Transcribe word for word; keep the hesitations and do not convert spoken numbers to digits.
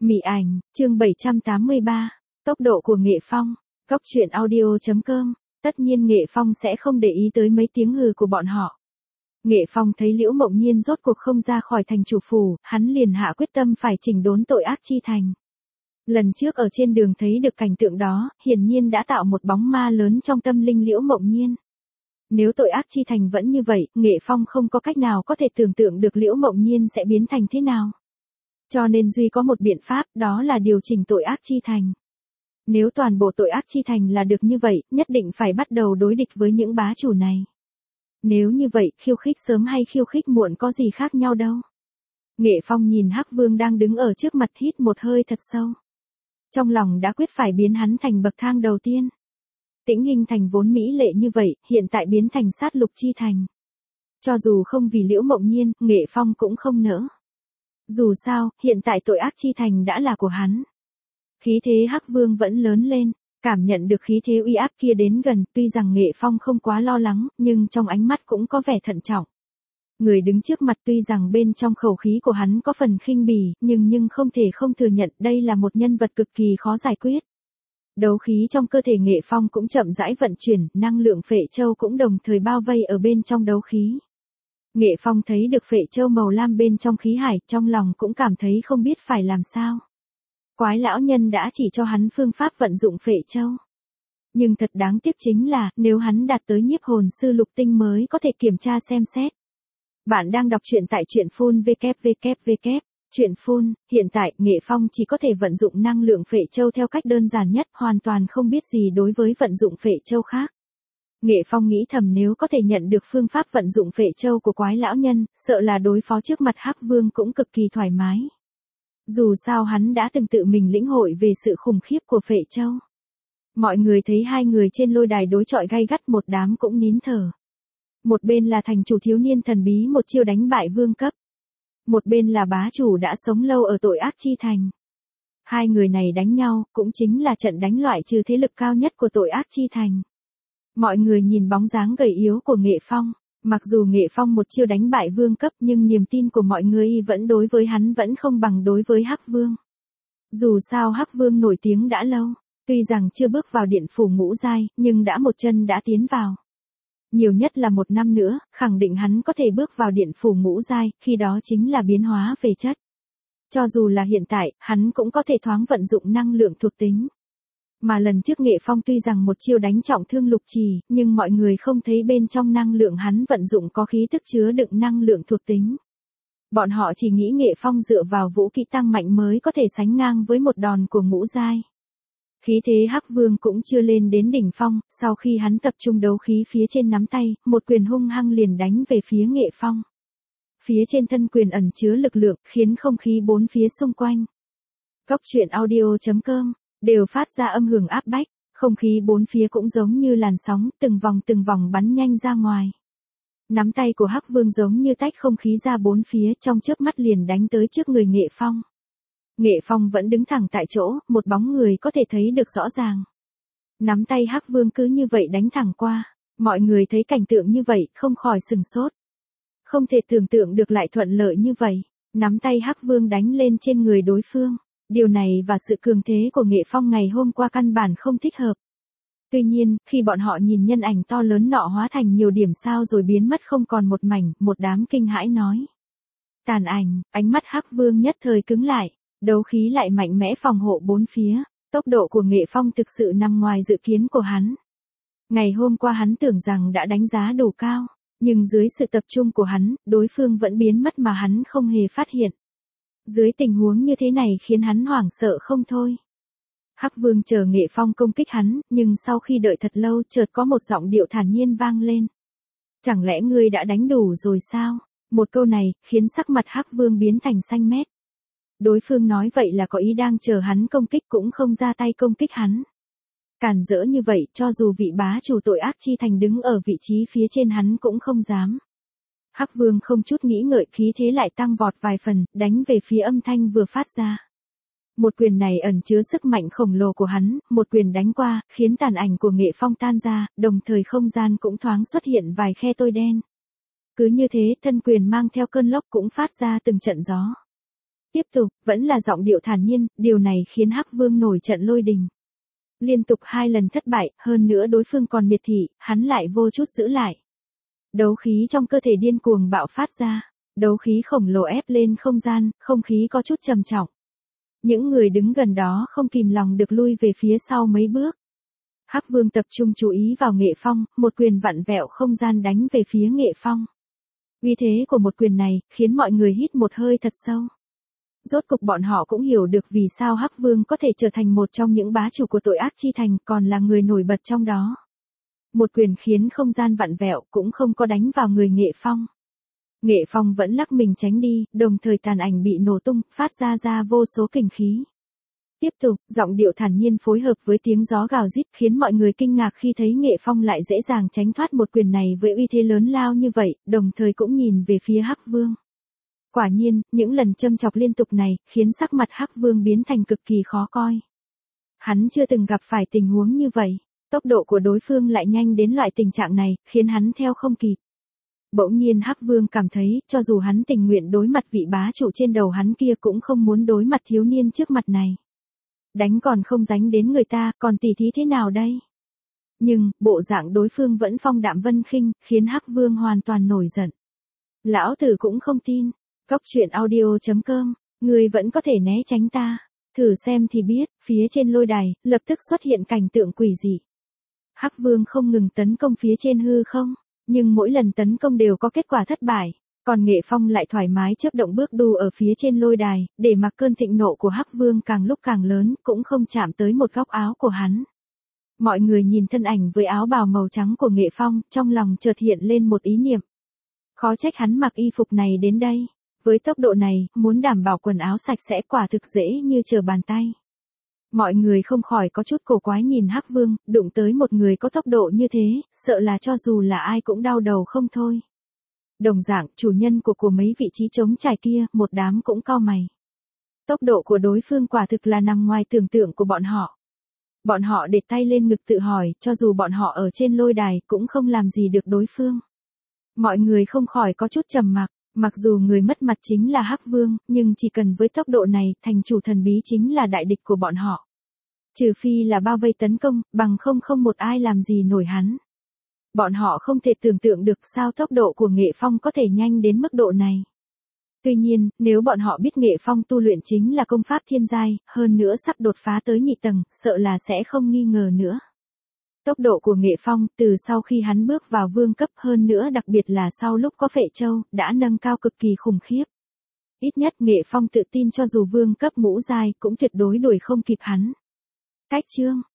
Mị ảnh, chương bảy trăm tám mươi ba, tốc độ của Nghệ Phong, Cốc truyện audio chấm com, tất nhiên Nghệ Phong sẽ không để ý tới mấy tiếng hừ của bọn họ. Nghệ Phong thấy Liễu Mộng Nhiên rốt cuộc không ra khỏi thành chủ phủ, hắn liền hạ quyết tâm phải chỉnh đốn tội ác chi thành. Lần trước ở trên đường thấy được cảnh tượng đó, hiển nhiên đã tạo một bóng ma lớn trong tâm linh Liễu Mộng Nhiên. Nếu tội ác chi thành vẫn như vậy, Nghệ Phong không có cách nào có thể tưởng tượng được Liễu Mộng Nhiên sẽ biến thành thế nào. Cho nên duy có một biện pháp, đó là điều chỉnh tội ác chi thành. Nếu toàn bộ tội ác chi thành là được như vậy, nhất định phải bắt đầu đối địch với những bá chủ này. Nếu như vậy, khiêu khích sớm hay khiêu khích muộn có gì khác nhau đâu. Nghệ Phong nhìn Hắc Vương đang đứng ở trước mặt hít một hơi thật sâu. Trong lòng đã quyết phải biến hắn thành bậc thang đầu tiên. Tĩnh Hinh thành vốn mỹ lệ như vậy, hiện tại biến thành sát lục chi thành. Cho dù không vì Liễu Mộng Nhiên, Nghệ Phong cũng không nỡ. Dù sao, hiện tại tội ác chi thành đã là của hắn. Khí thế Hắc Vương vẫn lớn lên, cảm nhận được khí thế uy áp kia đến gần, tuy rằng Nghệ Phong không quá lo lắng, nhưng trong ánh mắt cũng có vẻ thận trọng. Người đứng trước mặt tuy rằng bên trong khẩu khí của hắn có phần khinh bỉ, nhưng nhưng không thể không thừa nhận đây là một nhân vật cực kỳ khó giải quyết. Đấu khí trong cơ thể Nghệ Phong cũng chậm rãi vận chuyển, năng lượng phệ châu cũng đồng thời bao vây ở bên trong đấu khí. Nghệ Phong thấy được phệ châu màu lam bên trong khí hải, trong lòng cũng cảm thấy không biết phải làm sao. Quái lão nhân đã chỉ cho hắn phương pháp vận dụng phệ châu. Nhưng thật đáng tiếc chính là, nếu hắn đạt tới nhiếp hồn sư lục tinh mới có thể kiểm tra xem xét. Bạn đang đọc truyện tại truyện phun vê vê vê, truyện phun, hiện tại, Nghệ Phong chỉ có thể vận dụng năng lượng phệ châu theo cách đơn giản nhất, hoàn toàn không biết gì đối với vận dụng phệ châu khác. Nghệ Phong nghĩ thầm nếu có thể nhận được phương pháp vận dụng phệ châu của quái lão nhân, sợ là đối phó trước mặt Hắc Vương cũng cực kỳ thoải mái. Dù sao hắn đã từng tự mình lĩnh hội về sự khủng khiếp của phệ châu. Mọi người thấy hai người trên lôi đài đối chọi gay gắt, một đám cũng nín thở. Một bên là thành chủ thiếu niên thần bí một chiêu đánh bại vương cấp. Một bên là bá chủ đã sống lâu ở tội ác chi thành. Hai người này đánh nhau, cũng chính là trận đánh loại trừ thế lực cao nhất của tội ác chi thành. Mọi người nhìn bóng dáng gầy yếu của Nghệ Phong, mặc dù Nghệ Phong một chiêu đánh bại vương cấp nhưng niềm tin của mọi người vẫn đối với hắn vẫn không bằng đối với Hắc Vương. Dù sao Hắc Vương nổi tiếng đã lâu, tuy rằng chưa bước vào điện phủ ngũ giai, nhưng đã một chân đã tiến vào. Nhiều nhất là một năm nữa, khẳng định hắn có thể bước vào điện phủ ngũ giai, khi đó chính là biến hóa về chất. Cho dù là hiện tại, hắn cũng có thể thoáng vận dụng năng lượng thuộc tính. Mà lần trước Nghệ Phong tuy rằng một chiêu đánh trọng thương Lục Trì, nhưng mọi người không thấy bên trong năng lượng hắn vận dụng có khí tức chứa đựng năng lượng thuộc tính. Bọn họ chỉ nghĩ Nghệ Phong dựa vào vũ kỹ tăng mạnh mới có thể sánh ngang với một đòn của ngũ giai. Khí thế Hắc Vương cũng chưa lên đến đỉnh phong, sau khi hắn tập trung đấu khí phía trên nắm tay, một quyền hung hăng liền đánh về phía Nghệ Phong. Phía trên thân quyền ẩn chứa lực lượng, khiến không khí bốn phía xung quanh. Cốc truyện audio chấm com đều phát ra âm hưởng áp bách, không khí bốn phía cũng giống như làn sóng, từng vòng từng vòng bắn nhanh ra ngoài. Nắm tay của Hắc Vương giống như tách không khí ra bốn phía, trong chớp mắt liền đánh tới trước người Nghệ Phong. Nghệ Phong vẫn đứng thẳng tại chỗ, một bóng người có thể thấy được rõ ràng. Nắm tay Hắc Vương cứ như vậy đánh thẳng qua, mọi người thấy cảnh tượng như vậy, không khỏi sừng sốt. Không thể tưởng tượng được lại thuận lợi như vậy, nắm tay Hắc Vương đánh lên trên người đối phương. Điều này và sự cường thế của Nghệ Phong ngày hôm qua căn bản không thích hợp. Tuy nhiên, khi bọn họ nhìn nhân ảnh to lớn nọ hóa thành nhiều điểm sao rồi biến mất không còn một mảnh, một đám kinh hãi nói. Tàn ảnh, ánh mắt Hắc Vương nhất thời cứng lại, đấu khí lại mạnh mẽ phòng hộ bốn phía, tốc độ của Nghệ Phong thực sự nằm ngoài dự kiến của hắn. Ngày hôm qua hắn tưởng rằng đã đánh giá đủ cao, nhưng dưới sự tập trung của hắn, đối phương vẫn biến mất mà hắn không hề phát hiện. Dưới tình huống như thế này khiến hắn hoảng sợ không thôi. Hắc Vương chờ Nghệ Phong công kích hắn, nhưng sau khi đợi thật lâu chợt có một giọng điệu thản nhiên vang lên. Chẳng lẽ ngươi đã đánh đủ rồi sao? Một câu này, khiến sắc mặt Hắc Vương biến thành xanh mét. Đối phương nói vậy là có ý đang chờ hắn công kích cũng không ra tay công kích hắn. Cản rỡ như vậy, cho dù vị bá chủ tội ác chi thành đứng ở vị trí phía trên hắn cũng không dám. Hắc Vương không chút nghĩ ngợi, khí thế lại tăng vọt vài phần, đánh về phía âm thanh vừa phát ra. Một quyền này ẩn chứa sức mạnh khổng lồ của hắn, một quyền đánh qua, khiến tàn ảnh của Nghệ Phong tan ra, đồng thời không gian cũng thoáng xuất hiện vài khe tôi đen. Cứ như thế, thân quyền mang theo cơn lốc cũng phát ra từng trận gió. Tiếp tục, vẫn là giọng điệu thản nhiên, điều này khiến Hắc Vương nổi trận lôi đình. Liên tục hai lần thất bại, hơn nữa đối phương còn miệt thị, hắn lại vô chút giữ lại. Đấu khí trong cơ thể điên cuồng bạo phát ra, đấu khí khổng lồ ép lên không gian, không khí có chút trầm trọng. Những người đứng gần đó không kìm lòng được lui về phía sau mấy bước. Hắc Vương tập trung chú ý vào Nghệ Phong, một quyền vặn vẹo không gian đánh về phía Nghệ Phong. Uy thế của một quyền này, khiến mọi người hít một hơi thật sâu. Rốt cục bọn họ cũng hiểu được vì sao Hắc Vương có thể trở thành một trong những bá chủ của tội ác chi thành, còn là người nổi bật trong đó. Một quyền khiến không gian vặn vẹo cũng không có đánh vào người Nghệ Phong. Nghệ Phong vẫn lắc mình tránh đi, đồng thời tàn ảnh bị nổ tung, phát ra ra vô số kình khí. Tiếp tục, giọng điệu thản nhiên phối hợp với tiếng gió gào rít khiến mọi người kinh ngạc khi thấy Nghệ Phong lại dễ dàng tránh thoát một quyền này với uy thế lớn lao như vậy, đồng thời cũng nhìn về phía Hắc Vương. Quả nhiên, những lần châm chọc liên tục này, khiến sắc mặt Hắc Vương biến thành cực kỳ khó coi. Hắn chưa từng gặp phải tình huống như vậy, tốc độ của đối phương lại nhanh đến loại tình trạng này, khiến hắn theo không kịp. Bỗng nhiên Hắc Vương cảm thấy, cho dù hắn tình nguyện đối mặt vị bá chủ trên đầu hắn kia cũng không muốn đối mặt thiếu niên trước mặt này. Đánh còn không dính đến người ta, còn tỉ thí thế nào đây? Nhưng, bộ dạng đối phương vẫn phong đạm vân khinh, khiến Hắc Vương hoàn toàn nổi giận. Lão tử cũng không tin. Cóc truyện audio chấm com, người vẫn có thể né tránh ta. Thử xem thì biết, phía trên lôi đài, lập tức xuất hiện cảnh tượng quỷ dị. Hắc Vương không ngừng tấn công phía trên hư không, nhưng mỗi lần tấn công đều có kết quả thất bại. Còn Nghệ Phong lại thoải mái chớp động bước đu ở phía trên lôi đài, để mặc cơn thịnh nộ của Hắc Vương càng lúc càng lớn, cũng không chạm tới một góc áo của hắn. Mọi người nhìn thân ảnh với áo bào màu trắng của Nghệ Phong, trong lòng chợt hiện lên một ý niệm. Khó trách hắn mặc y phục này đến đây. Với tốc độ này, muốn đảm bảo quần áo sạch sẽ quả thực dễ như trở bàn tay. Mọi người không khỏi có chút cổ quái nhìn Hắc Vương, đụng tới một người có tốc độ như thế, sợ là cho dù là ai cũng đau đầu không thôi. Đồng dạng, chủ nhân của của mấy vị trí trống trải kia, một đám cũng cau mày. Tốc độ của đối phương quả thực là nằm ngoài tưởng tượng của bọn họ. Bọn họ để tay lên ngực tự hỏi, cho dù bọn họ ở trên lôi đài, cũng không làm gì được đối phương. Mọi người không khỏi có chút trầm mặc, mặc dù người mất mặt chính là Hắc Vương, nhưng chỉ cần với tốc độ này, thành chủ thần bí chính là đại địch của bọn họ. Trừ phi là bao vây tấn công, bằng không không một ai làm gì nổi hắn. Bọn họ không thể tưởng tượng được sao tốc độ của Nghệ Phong có thể nhanh đến mức độ này. Tuy nhiên, nếu bọn họ biết Nghệ Phong tu luyện chính là công pháp thiên giai, hơn nữa sắp đột phá tới nhị tầng, sợ là sẽ không nghi ngờ nữa. Tốc độ của Nghệ Phong, từ sau khi hắn bước vào vương cấp hơn nữa đặc biệt là sau lúc có Phệ Châu, đã nâng cao cực kỳ khủng khiếp. Ít nhất Nghệ Phong tự tin cho dù vương cấp ngũ giai cũng tuyệt đối đuổi không kịp hắn. Cách chương